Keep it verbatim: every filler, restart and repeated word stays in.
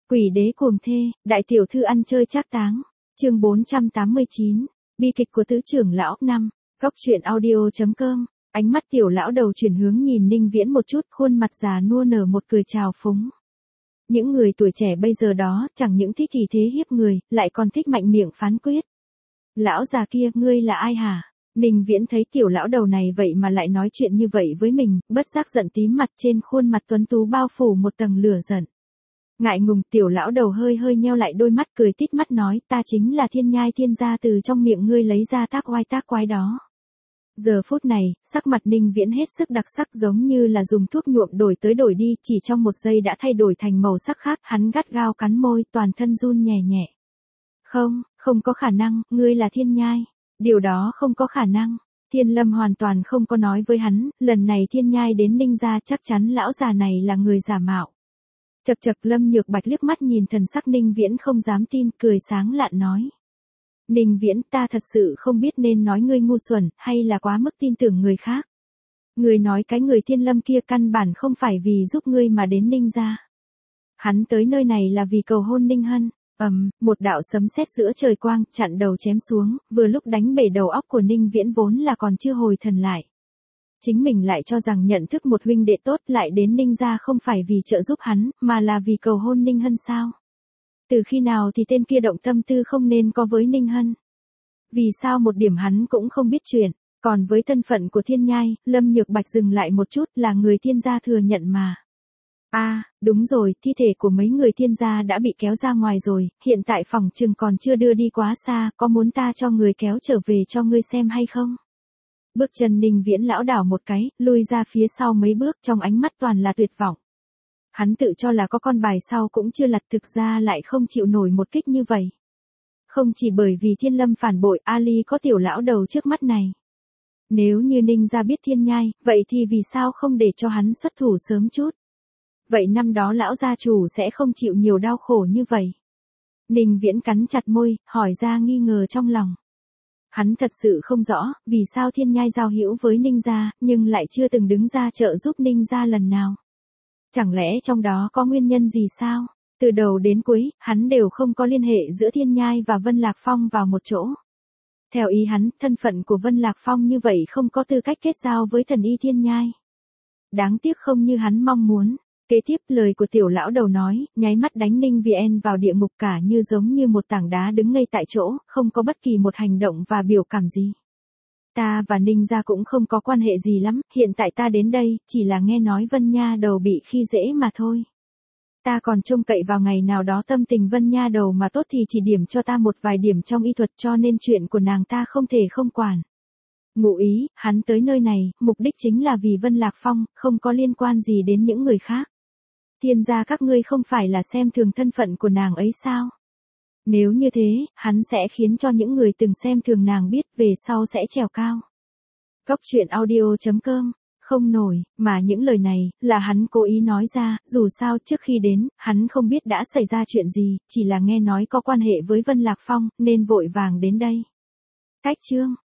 Quỷ đế cuồng thê, đại tiểu thư ăn chơi trác táng. Chương bốn trăm tám mươi chín, bi kịch của tứ trưởng lão năm. Góc truyện audio chấm com. Ánh mắt tiểu lão đầu chuyển hướng nhìn Ninh Viễn một chút, khuôn mặt già nua nở một cười trào phúng. Những người tuổi trẻ bây giờ đó, chẳng những thích thì thế hiếp người, lại còn thích mạnh miệng phán quyết. Lão già kia, ngươi là ai hả? Ninh Viễn thấy tiểu lão đầu này vậy mà lại nói chuyện như vậy với mình, bất giác giận tím mặt, trên khuôn mặt tuấn tú bao phủ một tầng lửa giận. Ngại ngùng, tiểu lão đầu hơi hơi nheo lại đôi mắt, cười tít mắt nói, ta chính là Thiên Nhai Thiên gia từ trong miệng ngươi lấy ra tác oai tác quái đó. Giờ phút này, sắc mặt Ninh Viễn hết sức đặc sắc, giống như là dùng thuốc nhuộm đổi tới đổi đi, chỉ trong một giây đã thay đổi thành màu sắc khác, hắn gắt gao cắn môi, toàn thân run nhẹ nhẹ. Không, không có khả năng, ngươi là Thiên Nhai. Điều đó không có khả năng. Thiên Lâm hoàn toàn không có nói với hắn, lần này Thiên Nhai đến Ninh gia chắc chắn lão già này là người giả mạo. Chậc chậc, Lâm Nhược Bạch liếc mắt nhìn thần sắc Ninh Viễn không dám tin, cười sáng lạn nói. Ninh Viễn, ta thật sự không biết nên nói ngươi ngu xuẩn, hay là quá mức tin tưởng người khác. Ngươi nói cái người Thiên Lâm kia căn bản không phải vì giúp ngươi mà đến Ninh gia. Hắn tới nơi này là vì cầu hôn Ninh Hân. Ầm, um, một đạo sấm sét giữa trời quang, chặn đầu chém xuống, vừa lúc đánh bể đầu óc của Ninh Viễn vốn là còn chưa hồi thần lại. Chính mình lại cho rằng nhận thức một huynh đệ tốt, lại đến Ninh gia không phải vì trợ giúp hắn, mà là vì cầu hôn Ninh Hân sao? Từ khi nào thì tên kia động tâm tư không nên có với Ninh Hân? Vì sao một điểm hắn cũng không biết chuyện? Còn với thân phận của Thiên Nhai, Lâm Nhược Bạch dừng lại một chút, là người Thiên gia thừa nhận mà. A, à, đúng rồi, thi thể của mấy người Thiên gia đã bị kéo ra ngoài rồi, hiện tại phòng chừng còn chưa đưa đi quá xa, có muốn ta cho người kéo trở về cho ngươi xem hay không? Bước chân Ninh Viễn lão đảo một cái, lui ra phía sau mấy bước, trong ánh mắt toàn là tuyệt vọng. Hắn tự cho là có con bài sau cũng chưa lật, thực ra lại không chịu nổi một kích như vậy. Không chỉ bởi vì Thiên Lâm phản bội, Ali có tiểu lão đầu trước mắt này. Nếu như Ninh gia biết Thiên Nhai, vậy thì vì sao không để cho hắn xuất thủ sớm chút? Vậy năm đó lão gia chủ sẽ không chịu nhiều đau khổ như vậy. Ninh Viễn cắn chặt môi, hỏi ra nghi ngờ trong lòng. Hắn thật sự không rõ, vì sao Thiên Nhai giao hữu với Ninh gia, nhưng lại chưa từng đứng ra trợ giúp Ninh gia lần nào. Chẳng lẽ trong đó có nguyên nhân gì sao? Từ đầu đến cuối, hắn đều không có liên hệ giữa Thiên Nhai và Vân Lạc Phong vào một chỗ. Theo ý hắn, thân phận của Vân Lạc Phong như vậy không có tư cách kết giao với thần y Thiên Nhai. Đáng tiếc không như hắn mong muốn. Kế tiếp lời của tiểu lão đầu nói, nháy mắt đánh Ninh Viễn vào địa ngục, cả như giống như một tảng đá đứng ngây tại chỗ, không có bất kỳ một hành động và biểu cảm gì. Ta và Ninh gia cũng không có quan hệ gì lắm, hiện tại ta đến đây, chỉ là nghe nói Vân Nha đầu bị khi dễ mà thôi. Ta còn trông cậy vào ngày nào đó tâm tình Vân Nha đầu mà tốt thì chỉ điểm cho ta một vài điểm trong y thuật, cho nên chuyện của nàng ta không thể không quản. Ngụ ý, hắn tới nơi này, mục đích chính là vì Vân Lạc Phong, không có liên quan gì đến những người khác. Thiên gia các ngươi không phải là xem thường thân phận của nàng ấy sao? Nếu như thế, hắn sẽ khiến cho những người từng xem thường nàng biết, về sau sẽ trèo cao. Góc truyện audio chấm com. Không nổi, mà những lời này, là hắn cố ý nói ra, dù sao trước khi đến, hắn không biết đã xảy ra chuyện gì, chỉ là nghe nói có quan hệ với Vân Lạc Phong, nên vội vàng đến đây. Cách chương.